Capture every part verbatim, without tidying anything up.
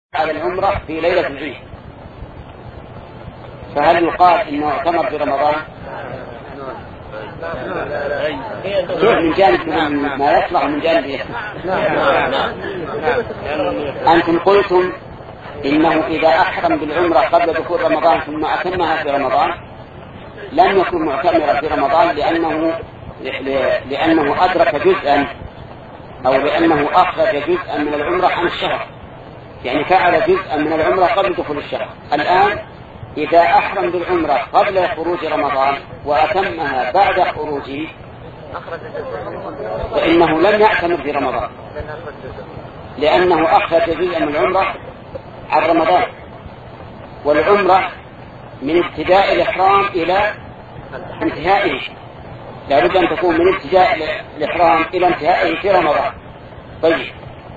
على العمرة في ليلة العيد، فهل يقال إنه اعتمر في رمضان؟ كيف من جانب ما يصلح من جانب إيه؟ أنتم قلتم إنه إذا أحرم بالعمرة قبل دخول رمضان ثم أتمها في رمضان لم يكن معتمرا في رمضان لأنه لأنه أدرك جزءا أو لأنه أخرج جزءا من العمرة عن الشهر، يعني فعل جزءا من العمرة قبل دخول الشهر. الآن إذا أحرم بالعمرة قبل خروج رمضان وأتمها بعد خروجه فإنه لم يعتمر في رمضان لأنه أخرج جزءا من العمرة عن رمضان، والعمرة من ابتداء الإحرام إلى انتهائه، لا بد أن تكون من ابتداء الإحرام إلى انتهائه في رمضان. طيب،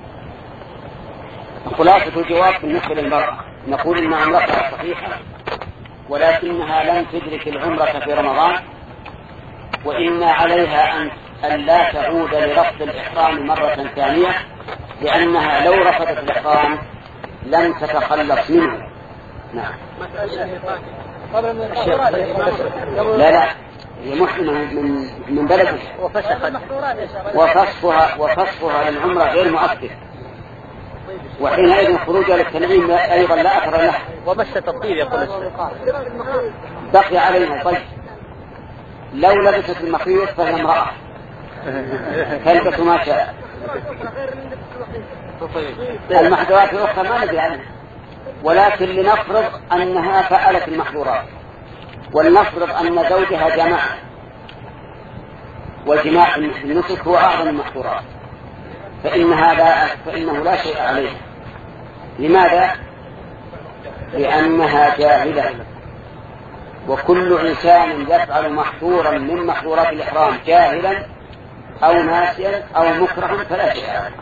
خلاصة الجواب بالنسبة للمرأة نقول إن عمرتها صحيحة ولكنها لم تدرك العمرة في رمضان، وإن عليها أن لا تعود لرفض الإحرام مرة ثانية، لأنها لو رفضت الإحرام لم تتخلص منه. نعم. لا لا هي محرمة من من بلدها وفسخها وفسخها للعمرة غير مؤثر، وحينئذ خروجها للتنعيم أيضا لا أثر له. ومشة الطيب يقول بقي علينا. طيب، لو لبست المخيط فهي امرأة تلبس ما شاء. المحظورات الأخرى ما ندري عنها، ولكن لنفرض أنها فعلت المحظورات، ولنفرض أن زوجها جمع، والجماع النسك هو أعظم المحظورات، فإن هذا فإنه لا شيء عليه. لماذا؟ لأنها جاهلة، وكل إنسان يفعل محظورا من محظورات الإحرام جاهلا أو ناسيا أو مكرها فلا شيء عليه.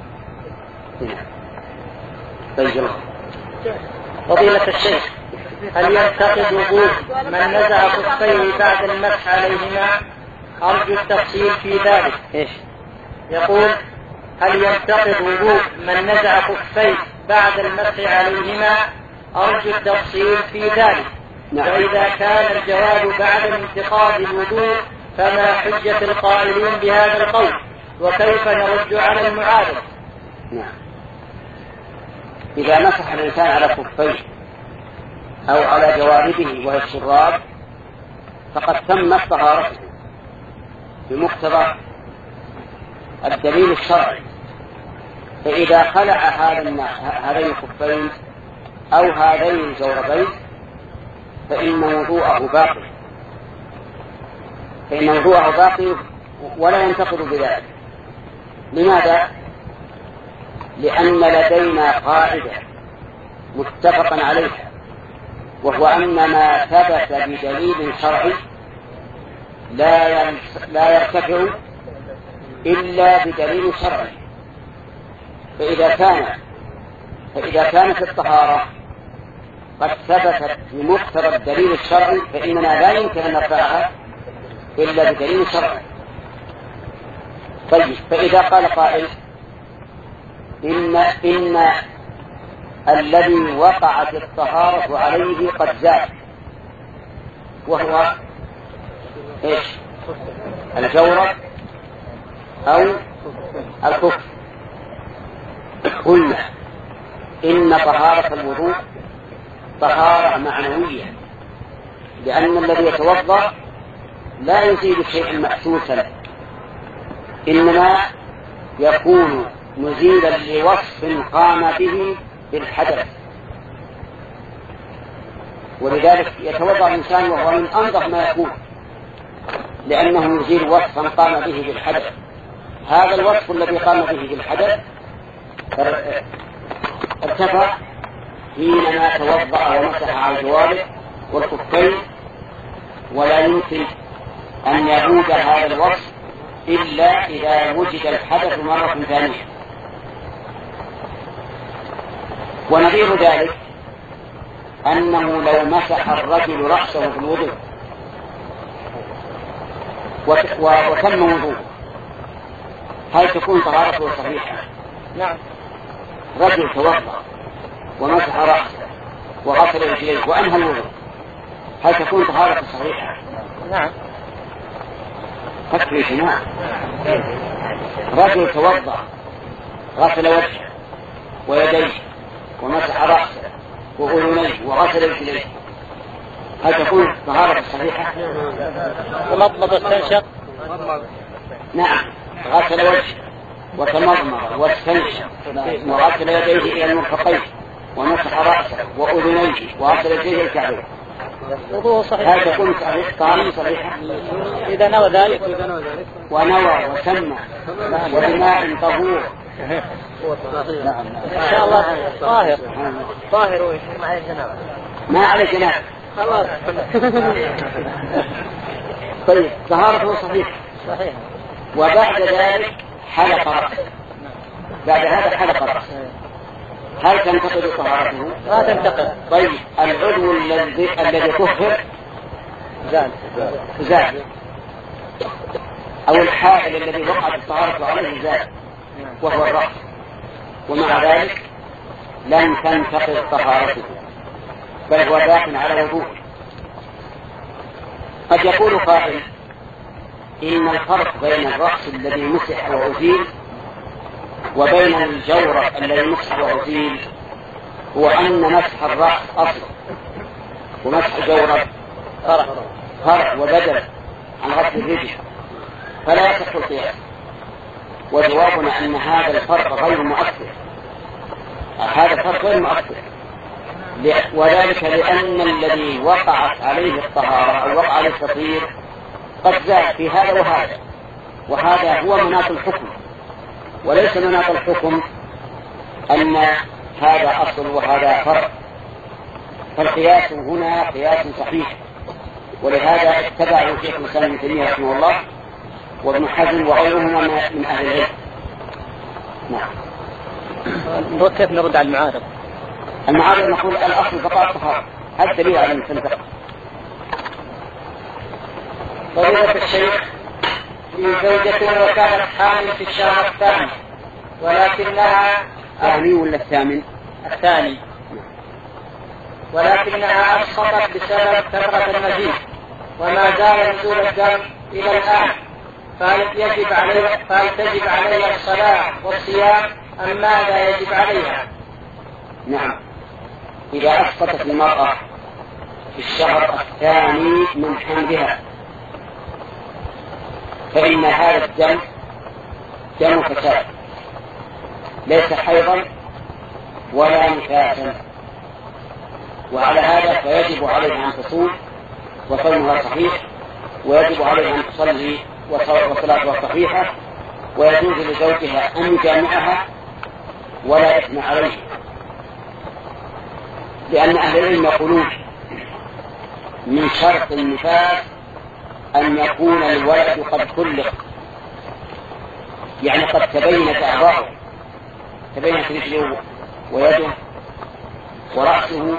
طيب، فضيلة الشيخ، هل ينتقد وضوء من نزع خفيه بعد المسح عليهما؟ أرجو التفصيل في ذلك. إيش يقول: هل ينتقد وضوء من نزع خفيه بعد المسح عليهما؟ أرجو التفصيل في ذلك. نعم. فإذا كان الجواب بعد انتقاد الوضوء فما حجة القائلين بهذا القول، وكيف نرد على المعارض؟ نعم. إذا مسح الإنسان على خفيه أو على جواربه وهي الشراب فقد تمت طهارته بمقتضى الدليل الشرعي، فإذا خلع هذين الخفين أو هذين الجوربين فإن وضوءه باقي فإن وضوءه باقي ولا ينتقض بذلك. لماذا؟ لأن لدينا قاعدة متفقا عليها، وهو أن ما ثبت بدليل شرعي لا لا يرتفع إلا بدليل شرعي. فإذا كان فإذا كانت الطهارة قد ثبتت بمقتضى الدليل الشرعي فإننا لا يمكن أن نرفعها إلا بدليل شرعي. طيب، فإذا قال قائل إن إن الذي وقعت الطهارة عليه قد زاد، وهو إيش؟ الجورب أو الكفر، قلنا إن طهارة الوضوء طهارة معنوية، لأن الذي يتوضأ لا يزيد شيئا محسوسا، إنما يكون مزيلا لوصف قام به بالحدث، ولذلك يتوضأ الإنسان وهو من أنظف ما يكون، لأنه يزيل وصفا قام به بالحدث. هذا الوصف الذي قام به بالحدث ارتفع حينما توضأ ومسح على الجوارح والكفين، ولا يمكن أن يعود هذا الوصف إلا إذا وجد الحدث مرة ثانية. ونظير ذلك أنه لو مسح الرجل رأسه في الوضوء وتم وضوءه هل تكون طهارته صحيحة؟ نعم. رجل توضأ ومسح رأسه وغسل رجليه وأنهى الوضوء، هل تكون طهارة صحيحة؟ نعم. فكر يا جماعة، رجل توضأ غسل وجهه ويديه ومسح رأسه وأذنيه وغسل رجليه، هل تكون طهارة صحيحة؟ ومضمض واستنشق. نعم، غسل وجهه وتمضمض واستنشق وغسل يديه إلى المرفقين ومسح رأسه وأذنيه وغسل رجليه الكعبين، وضوء صحيح. هل تكون طهارة صحيحة؟ إذا نوى ذلك ونوى وسمى وبماء طهور نعم إن شاء الله طاهر طاهر ما عليه جنابة خلاص. طيب طهارته صحيحة صحيح. وبعد ذلك حلق رأسه، بعد هذا حلق رأسه، هل تنتقد طهارته؟ لا تنتقد. طيب العضو الذي الذي طهر زال زال أو الحائل الذي وقعت الطهارة عليه زال وهو الرأس، ومع ذلك لم تنتقد طهارته بل هو باق على وضوء. قد يقول قائل إن الفرق بين الرأس الذي مسح وأزيل وبين الجورب الذي مسح وأزيل هو أن مسح الرأس أصل ومسح الجورب فرع وبدل عن غسل الرجل، فلا يصح القياس. وجوابنا أن هذا الفرق غير مؤثر، هذا الفرق غير مؤثر، وذلك لأن الذي وقعت عليه الطهارة أو وقع عليه التطهير قد زاد في هذا وهذا، وهذا هو مناط الحكم، وليس مناط الحكم أن هذا أصل وهذا فرع. فالقياس هنا قياس صحيح، ولهذا اتبعه شيخ الإسلام ابن تيمية رحمه الله وابن حزم وغيرهما من أهل العلم. نعم. كيف نرد على المعارض؟ المعارض نقول الأصل بقاء الطهارة، هذا دليل على المستنبط. فضيلة الشيخ، في زوجة وكانت حامل في الشهر الثاني ولكنها الثاني ولا الثامن؟ الثاني، ولكنها أسقطت بسبب كثرة المزيد وما زال نزول الدم إلى الآن، فهل يجب عليها فهل تجب عليها الصلاة والصيام أم ماذا يجب عليها؟ نعم، إذا أسقطت المرأة في الشهر الثاني من حملها فإن هذا الدم دم فساد ليس حيضا ولا نفاسا، وعلى هذا فيجب عليها أن تصوم وصومها صحيح، ويجب عليها أن تصلي وصلاتها صحيحة، ويجوز لزوجها أن يجامعها ولا إثم عليه، لأن أهل العلم يقولون من شرط النفاس أن يكون الولد قد خلق، يعني قد تبينت أعضاؤه، تبينت رجله ويده ورأسه،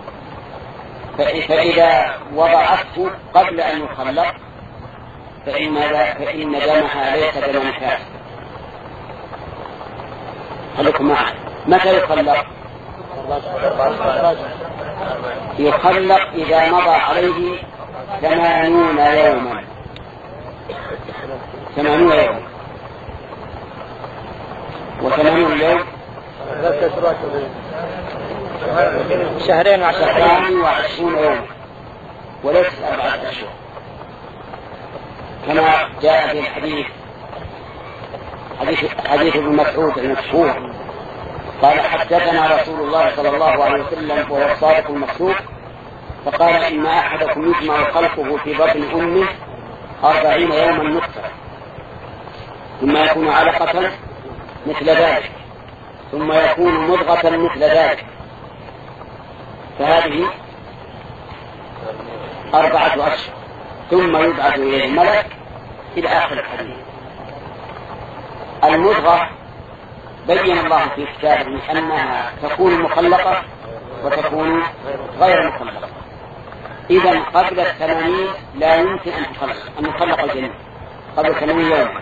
فإذا وضعته قبل أن يخلق فإن, فإن دمها ليس دم نفاس. خليكم معي، متى يخلق؟ يخلق إذا مضى عليه ثمانون يوما، ثمانون يوما، وثمانون يوم شهرين وعشرين وعشرون يوما وليس أربعة أشهر، كما جاء في الحديث حديث, حديث ابن مسعود المشهور قال حدثنا رسول الله صلى الله عليه وسلم وهو الصادق المصدوق فقال إن أحدكم يجمع خلقه في بطن أمه أربعين يوما نطفة ثم يكون علقة مثل ذلك ثم يكون مضغة مثل ذلك، فهذه أربعة أشهر، ثم يبعث إليه الملك إلى آخر الحديث. المضغة بين الله في كتابه أنها تكون مخلقة وتكون غير مخلقة، إذن قبل الثمانين لا يمكن أن تخلق أن يخلق الجنين قبل ثمانين يوما،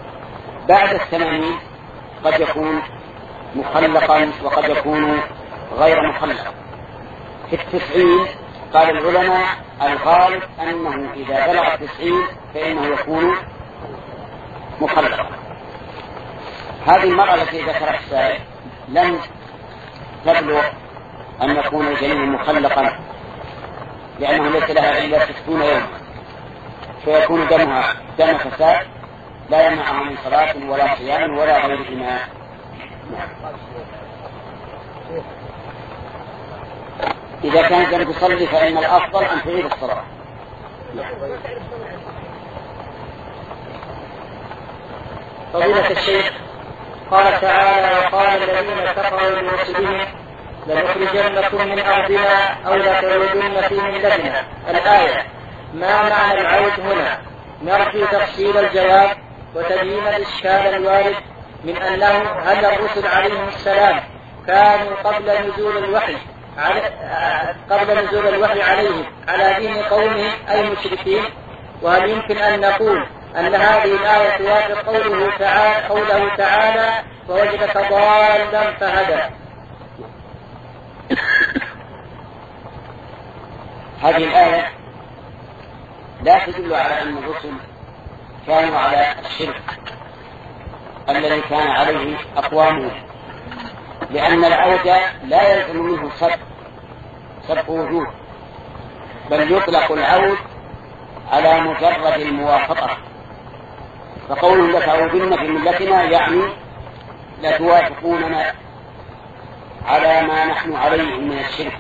بعد الثمانين قد يكون مخلقا وقد يكون غير مخلق. في التسعين قال العلماء الغالب أنه إذا بلغ التسعين فإنه يكون مخلقا. هذه المرأة التي ذكرها السائل لم تبلغ أن يكون الجنين مخلقا، لأنه ليس لها إلا ستون يوما، فيكون دمها دم فساد لا يمنعها من صلاة ولا صيام ولا غيرهما. إذا كانت لم تصلي فإن الأفضل أن تعيد الصلاة. فضيلة الشيخ، قال تعالى: وقال الذين كفروا لرسلهم لنخرجنكم من أرضنا أو لتعودن في ملتنا. الآية، ما معنى العود هنا؟ نرجو تفصيل الجواب وتبيين الإشكال الوارد من أنه هل الرسل عليهم السلام كانوا قبل نزول الوحي على قبل نزول الوحي عليهم على دين قومهم أي مشركين؟ وهل يمكن أن نقول أن هذه الآية توافق قوله تعالى قوله تعالى ووجدك ضالا فهدى؟ هذه الآية لا تدل على أن الرسل كانوا على الشرك الذي كان عليه أقوامهم، لأن العود لا يلزم منه سبب سبب وجود، بل يطلق العود على مجرد الموافقة. فقوله لتعودن في ملتنا يعني لتوافقوننا على ما نحن عليه من الشرك.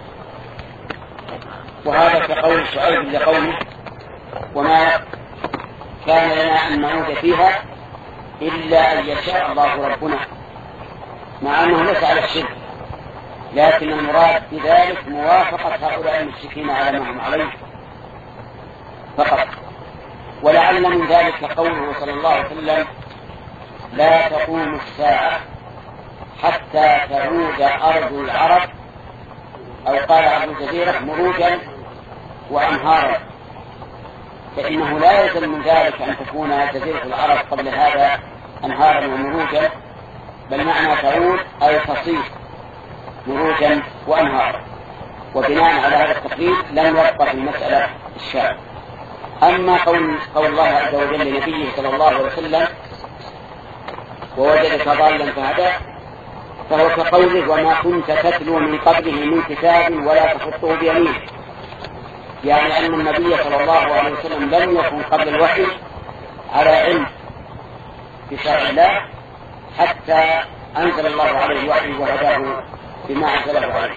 وهذا كقول شعيب لقومه: وما كان لنا أن نعود فيها إلا أن يشاء الله ربنا، مع أنه ليس على الشرك، لكن المراد بذلك موافقة هؤلاء المشركين على ما هم عليه فقط. ولعل من ذلك قوله صلى الله عليه وسلم: لا تقوم الساعة حتى تعود أرض العرب، أو قال أهل الجزيرة مروجا وأنهارا، فإنه لا يلزم من ذلك أن تكون جزيرة العرب قبل هذا أنهارا ومروجا، بل معنى تعود أي تصير مروجا وأنهارا. وبناء على هذا التقرير لم يبقى في المسألة الشاذ. أما قول, قول الله عز وجل لنبيه صلى الله عليه وسلم: ووجدك ضالا فهدى، فهو كقوله: وما كنت تتلو من قبله من كتاب ولا تخطه بيمينه، يعني أن النبي صلى الله عليه وسلم لم يكن قبل الوحي على علم بشرع الله حتى أنزل الله عليه الوحي وهداه بما أنزله عليه.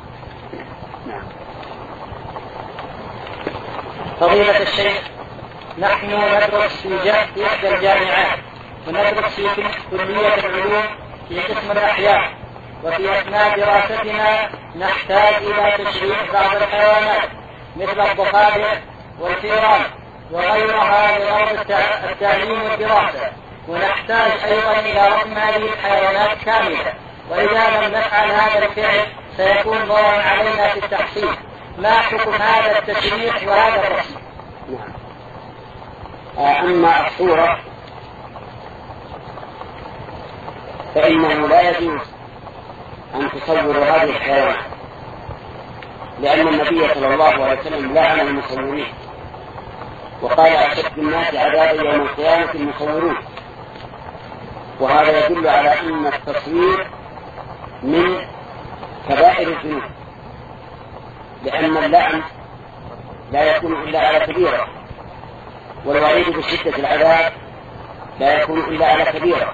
فضيلة الشيخ، نحن ندرس في إحدى الجامعات، وندرس في كلية العلوم في قسم الأحياء، وفي أثناء دراستنا نحتاج إلى تشريح بعض الحيوانات مثل الضفادع والفئران وغيرها لغرض التعليم والدراسة، ونحتاج أيضا إلى رسم هذه الحيوانات كاملة، وإذا لم نفعل هذا الفعل سيكون ضررا علينا في التحصيل. ما حكم هذا التشريح وهذا الرسم؟ أما الصورة فإنه لا يجوز أن تصور هذه الحيوانات، لأن النبي صلى الله عليه وسلم لعن المصورين وقال: أشد الناس عذابا يوم القيامة المصورون. وهذا يدل على أن التصوير من كبائر الذنوب، لأن اللعن لا يكون إلا على كبيرة، والوعيد بشدة العذاب لا يكون إلا على كبيرة.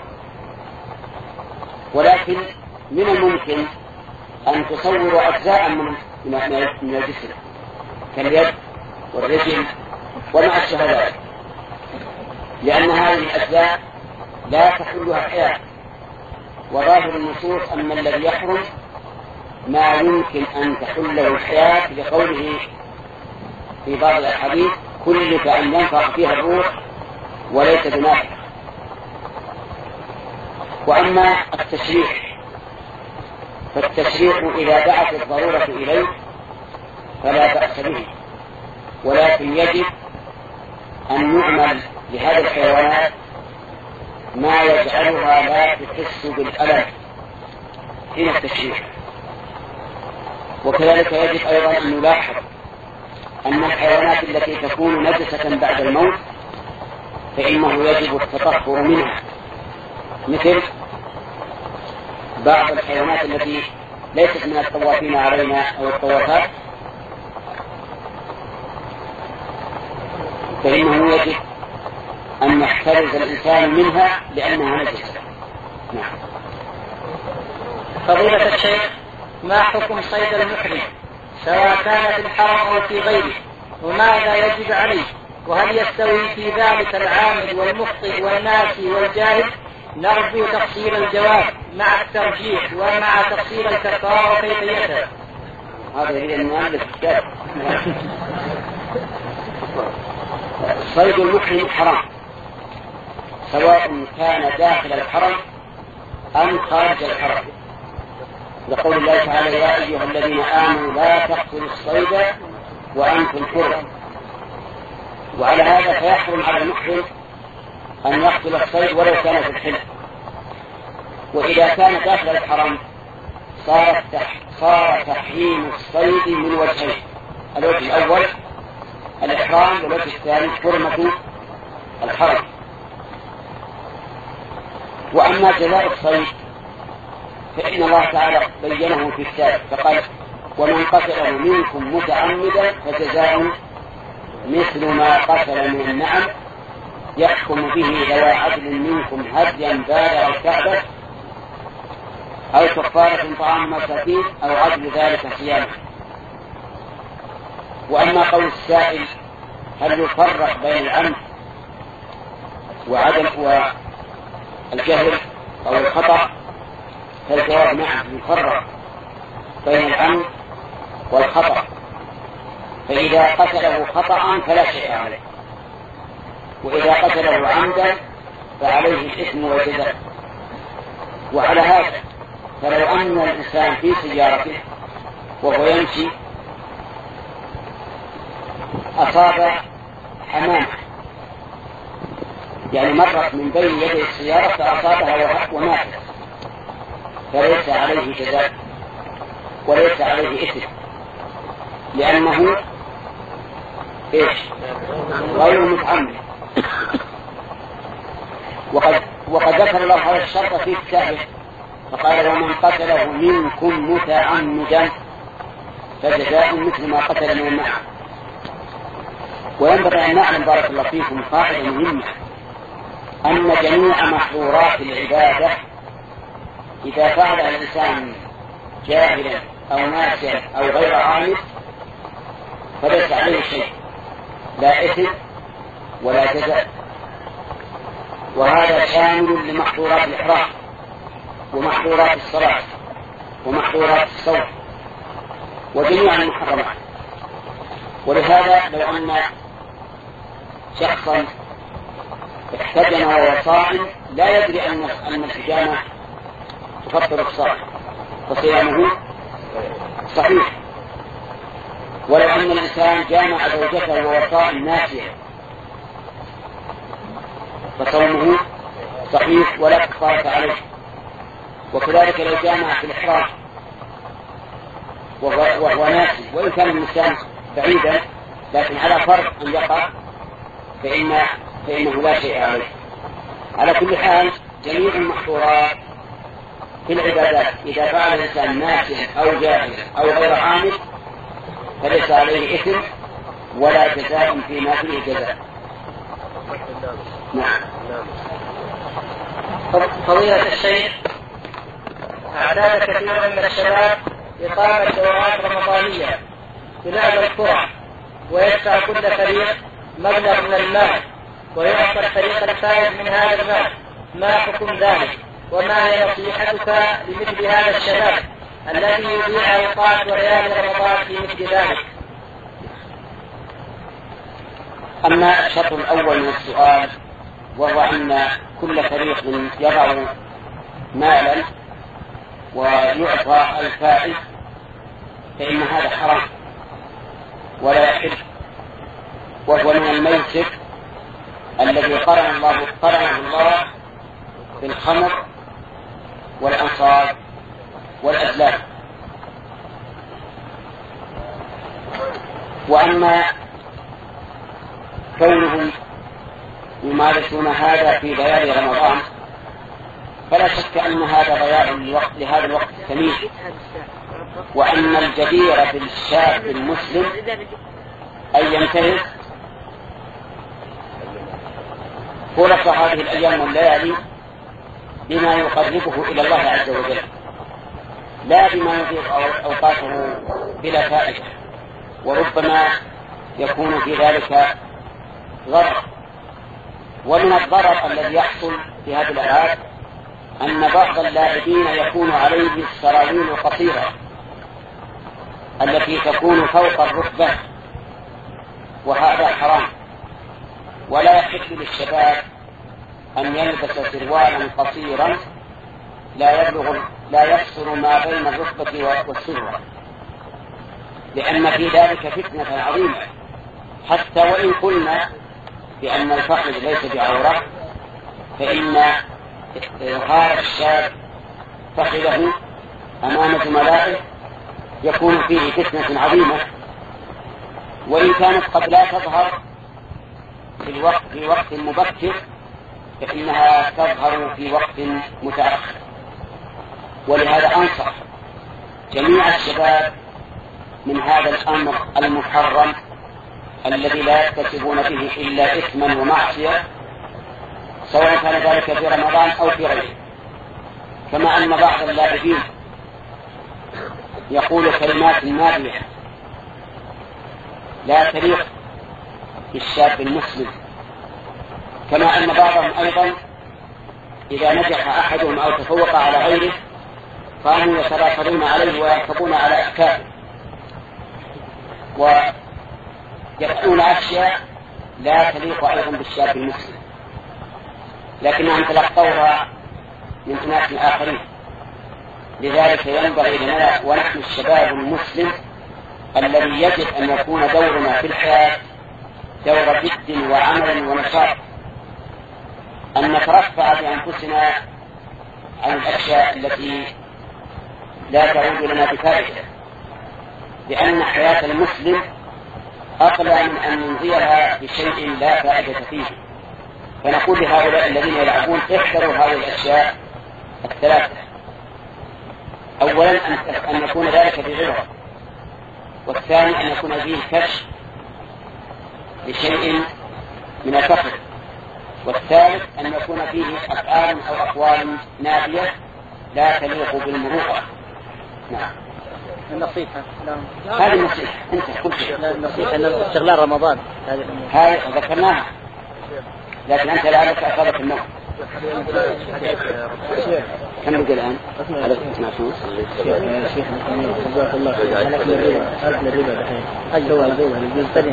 ولكن من الممكن أن تصور أجزاء من من الجسم كاليد والرجل وما أشبه ذلك، لأن هذه الأجزاء لا تحلها حياة. وظاهر النصوص أن الذي يحرم ما يمكن أن تحله الحياة، لقوله في بعض الأحاديث: كلك أن ينفع فيها الروح وليس بنافع. وأما التشريح فالتشريح إذا دعت الضرورة إليه فلا بأس به، ولكن يجب أن يعمل لهذه الحيوانات ما يجعلها لا تحس بالألم حين التشريح، وكذلك يجب أيضا أن نلاحظ أن الحيوانات التي تكون نجسة بعد الموت فإنه يجب التطهر منها، مثل بعض الحيوانات التي ليست من الطوافين علينا أو الطوافات فإنه يجب أن يحترز الإنسان منها لأنها نجسة. نعم. فضيلة الشيخ، ما حكم صيد المحرم سواء كان في الحرم أو في غيره، وماذا يجب عليه؟ وهل يستوي في ذلك العامل والمخطئ والناسي والجاهل؟ نرجو تفصيل الجواب مع الترجيح ومع تفصيل الكفارة وكيفيتها. هذا هي المؤلف الكتاب. صيد المحرم حرام سواء كان داخل الحرم أم خارج الحرم، لقول الله تعالى: يا أيها الذين آمنوا لا تقتلوا الصيد وأنتم حرم. وعلى هذا فيحرم على المحرم أن يقتل الصيد ولو كان في الحل. وإذا كان داخل الحرم صار صار تحريم الصيد من وجهين: الوجه الأول الإحرام، والوجه الثاني حرمة الحرم. وأما جزاء الصيد فإن الله تعالى بينه في السابق فقال: ومن قتله منكم متعمدا فجزاء مثل ما قتل من النعم يحكم به ذوى عدل منكم هديا بالغ الكعبة أو كفارة طعام مساكين أو عدل ذلك صياما. وأما قول السائل: هل يفرق بين العمد وعدم والجهل أو الخطأ؟ فالجواب: نعم، يفرق بين العمد والخطأ، فإذا قتله خطأ فلا شيء عليه، وإذا قتله عمدا فعليه الإثم والجزاء. وعلى هذا فلو أن الإنسان في سيارته وهو يمشي أصاب حمامة، يعني مرت من بين يدي السيارة فأصابها وماتت، فليس عليه جزاء وليس عليه إثم، لأنه إيش؟ غير متعمد. وقد, وقد ذكر الله هذا الشرط في السابق فقال: ومن قتله منكم متعمدا فجزاء مثل ما قتل من النعم. وينبغي أن نعلم بارك الله فيكم قاعدة مهمة: أن جميع محظورات العبادة إذا فعل الإنسان جاهلا أو ناسيا أو غير عامد فليس عليه شيء، لا إثم ولا جزاء. وهذا شامل لمحظورات الإحرام ومحظورات الصلاة ومحظورات الصوم وجميع المحرمات. ولهذا لو أن شخصا احتجم وهو صائم لا يدري أن أن الحجامة تفطر الصائم فصيامه صحيح، ولو أن الإنسان جامع زوجته وهو صائم ناسيا فصومه صحيح ولا كفارة عليه. وكذلك لو جامع في الإحرام وهو ناسي وإن كان الإنسان بعيدا لكن على فرض أن يقع فإن فإنه لا شيء عليه. على كل حال جميع المحظورات في العبادات إذا فعل الإنسان ناسيا أو جاهلا أو غير عامل فليس عليه إثم ولا جزاء فيما فيه جزاء. نعم. فضيلة الشيخ، أعداد كثيرا من الشباب إقامة دورات رمضانية بلعب الكرة، ويدفع كل فريق مبلغ من المال ويعطى الفريق الفائز من هذا المال، ما حكم ذلك؟ وما هي نصيحتك لمثل هذا الشباب الذي يضيع أوقات وليالي رمضان في مثل ذلك؟ أما الشرط الأول من السؤال وهو أن كل فريق يضع مالا ويعطى الفائز فإن هذا حرام ولا يحل، وهو من الميسر الذي قرن الله قرنه الله بالخمر والأنصاب والأزلام. وأما كونهم يمارسون هذا في ليالي رمضان فلا شك أن هذا ضياع للوقت لهذا الوقت الثمين، وأن الجدير بالشاب المسلم أن ينتهز فرص هذه الأيام والليالي بما يقربه إلى الله عز وجل، لا بما يضيق أوقاته بلا فائدة، وربما يكون في ذلك ضرر. ومن الضرر الذي يحصل في هذه الألعاب أن بعض اللاعبين يكون عليه السراويل القصيرة التي تكون فوق الركبة، وهذا حرام، ولا يحل للشباب أن يلبس سروالا قصيرا لا يبلغ لا يفصل ما بين الركبة والسرة، لأن في ذلك فتنة عظيمة. حتى وإن قلنا بأن الفخذ ليس بعورة، فإن إظهار الشاب فخذه أمام زملائه يكون فيه فتنة عظيمة، وإن كانت قد لا تظهر في الوقت في وقت مبكر فإنها تظهر في وقت متأخر. ولهذا أنصح جميع الشباب من هذا الأمر المحرم الذي لا يكتسبون به إلا إثما ومعصية، سواء كان ذلك في رمضان أو في غيره. كما أن بعض اللاعبين يقول كلمات نابية لا تليق بالشاب المسلم، كما أن بعضهم أيضا إذا نجح أحدهم أو تفوق على غيره كانوا يتراكبون عليه ويركبون على أكابه ويفعلون أشياء لا تليق أيضا بالشاب المسلم، لكنهم تلقوها من أناس آخرين. لذلك ينبغي لنا ونحن الشباب المسلم الذي يجب أن يكون دورنا في الحياة دور جد وعمل ونشاط، أن نترفع بأنفسنا عن الأشياء التي لا تعود لنا بفائدة، لأن حياة المسلم أقل من أن ننزيها بشيء لا فائدة فيه. فنقول لهؤلاء الذين يلعبون احذروا هذه الأشياء الثلاثة: أولا أن يكون ذلك بغيره، والثاني أن يكون فيه كشف لشيء من الفخر، والثالث أن يكون فيه أفعال أو أقوال نابية لا تليق بالمروءة. نعم. النصيحة هذه النصيحة أنت كل شيء. النصيحة أن استغلال رمضان هذه ذكرناها، لكن أنت لعلك أصابك النوم. كم بقي الآن؟ على اثنى عشر. شيخ جزاك الله خير. أنا كل الربا ألف الربا الحين. أجل ولا الربا الجزء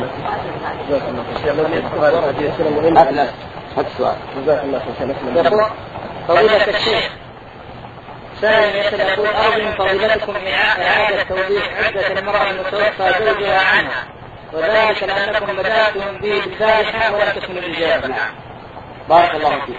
الثاني. أثلاث. هذا السؤال. جزاك الله خير. يقول فضيلة الشيخ سائل يسأل يقول أرجو من فضيلتكم إعادة توضيح عدة المرأة المتوفى زوجها عنها، وذلك لأنكم بدأتم به بالبارحة ولم تكن الإجابة. نعم. بارك الله فيك.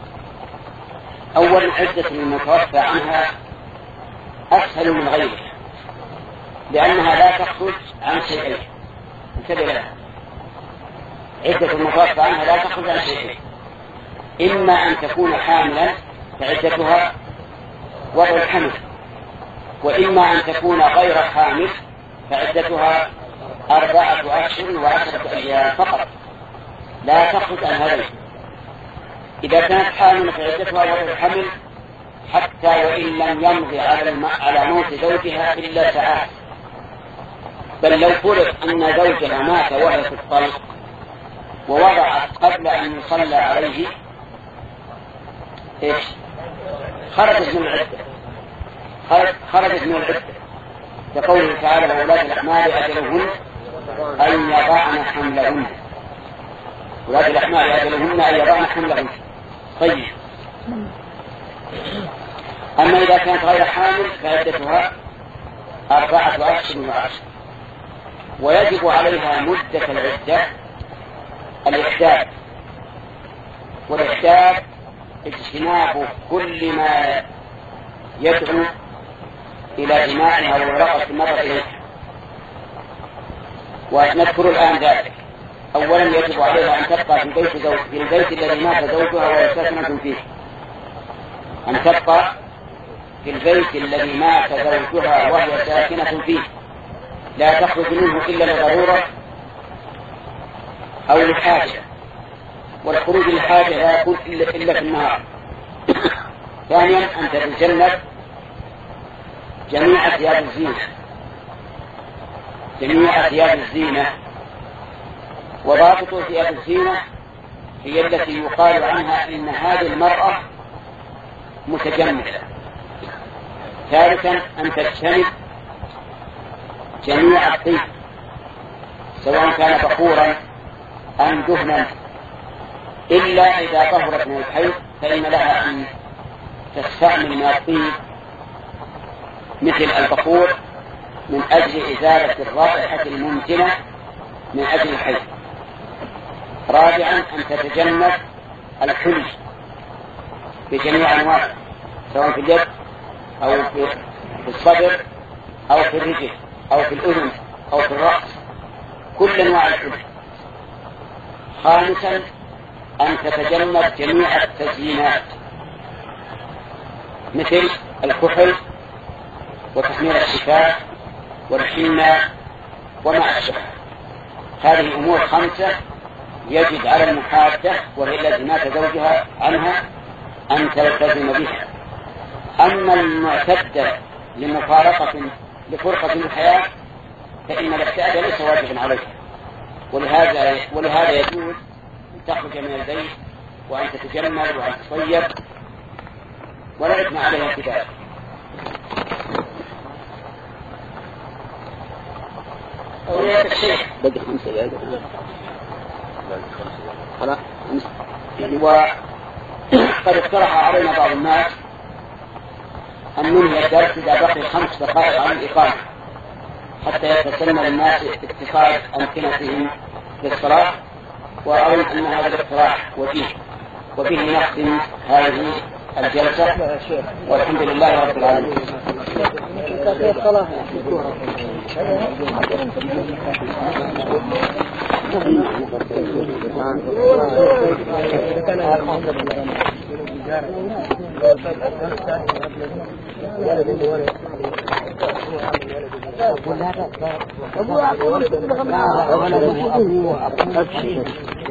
أول عدة المتوفى عنها أسهل من غيرها، لأنها لا تخرج عن شيئين. انتبه لها، عدة المتوفى عنها لا تخرج عن شيئين: إما أن تكون حاملا فعدتها وضع الحمل، وإما أن تكون غير حامل فعدتها أربعة أشهر وعشرة أيام فقط، لا تخرج عن هذين. إذا كانت حامل فعدتها وضع الحمل حتى وإن لم يمضي على على موت زوجها إلا ساعات، بل لو فرض أن زوجها مات وهي في الطلق ووضعت قبل أن يصلى عليه إيش؟ خرجت من العدة، خرجت من العدة لقوله تعالى: وولاة الأحمال أجلهن أن يضعن حملهن. ولاة الأحمال أجلهن أن يضعن حملهن. طيب، أما إذا كانت غير حامل فعدتها أربعة أشهر وعشر، ويجب عليها مدة العدة الإحداث، والإحداث اجتناب كل ما يدعو إلى جماعها ورغبة النظر إليها. ونذكر الآن ذلك. أولا يجب عليها أن تبقى في البيت, زوج في البيت الذي مات زوجها وهي ساكنة فيه، أن تبقى في البيت الذي مات زوجها وهي ساكنة فيه، لا تخرج منه إلا لضرورة أو لحاجة، والخروج للحاجة لا يكون إلا في النهار. ثانيا أن تتجنب جميع ثياب الزينة جميع ثياب الزينة وضابط ثياب الزينة هي التي يقال عنها إن هذه المرأة متجملة. ثالثا أن تجتنب جميع الطيب سواء كان بخورا أم دهنا، إلا إذا طهرت من الحيض فإن لها أن تستعمل من الطيب مثل البخور من أجل إزالة الرائحة الممكنة من أجل الحيض. رابعا أن تتجنب الحلي بجميع أنواعه سواء في اليد أو في الصدر أو في الرجل أو في الأذن أو في الرأس، كل أنواع الحلي. خامسا أن تتجنب جميع التزيينات مثل الكحل وتحمير الشفاه والحنة وما أشبه. هذه أمور خمسة يجب على المحادة وهي التي مات زوجها عنها أن تلتزم بها. أما المعتدة لمفارقة لفرقة الحياة فإن الاعتداد ليس واجبا عليها، ولهذا ولهذا يجوز أن تخرج من البيت وأن تتجمل وأن تصيب ولا إثم عليها ابتداء. أولياء الشيخ بدي خمسة يا خلاص يعني. وقد اقترح علينا بعض الناس أن ننهي الدرس إذا بقي خمس دقائق عن الإقامة حتى يتسنى للناس اتخاذ أمكنتهم للصلاة، وأظن أن هذا الاقتراح وجيه، وبه نختم هذه الجلسة، والحمد لله رب العالمين. أبو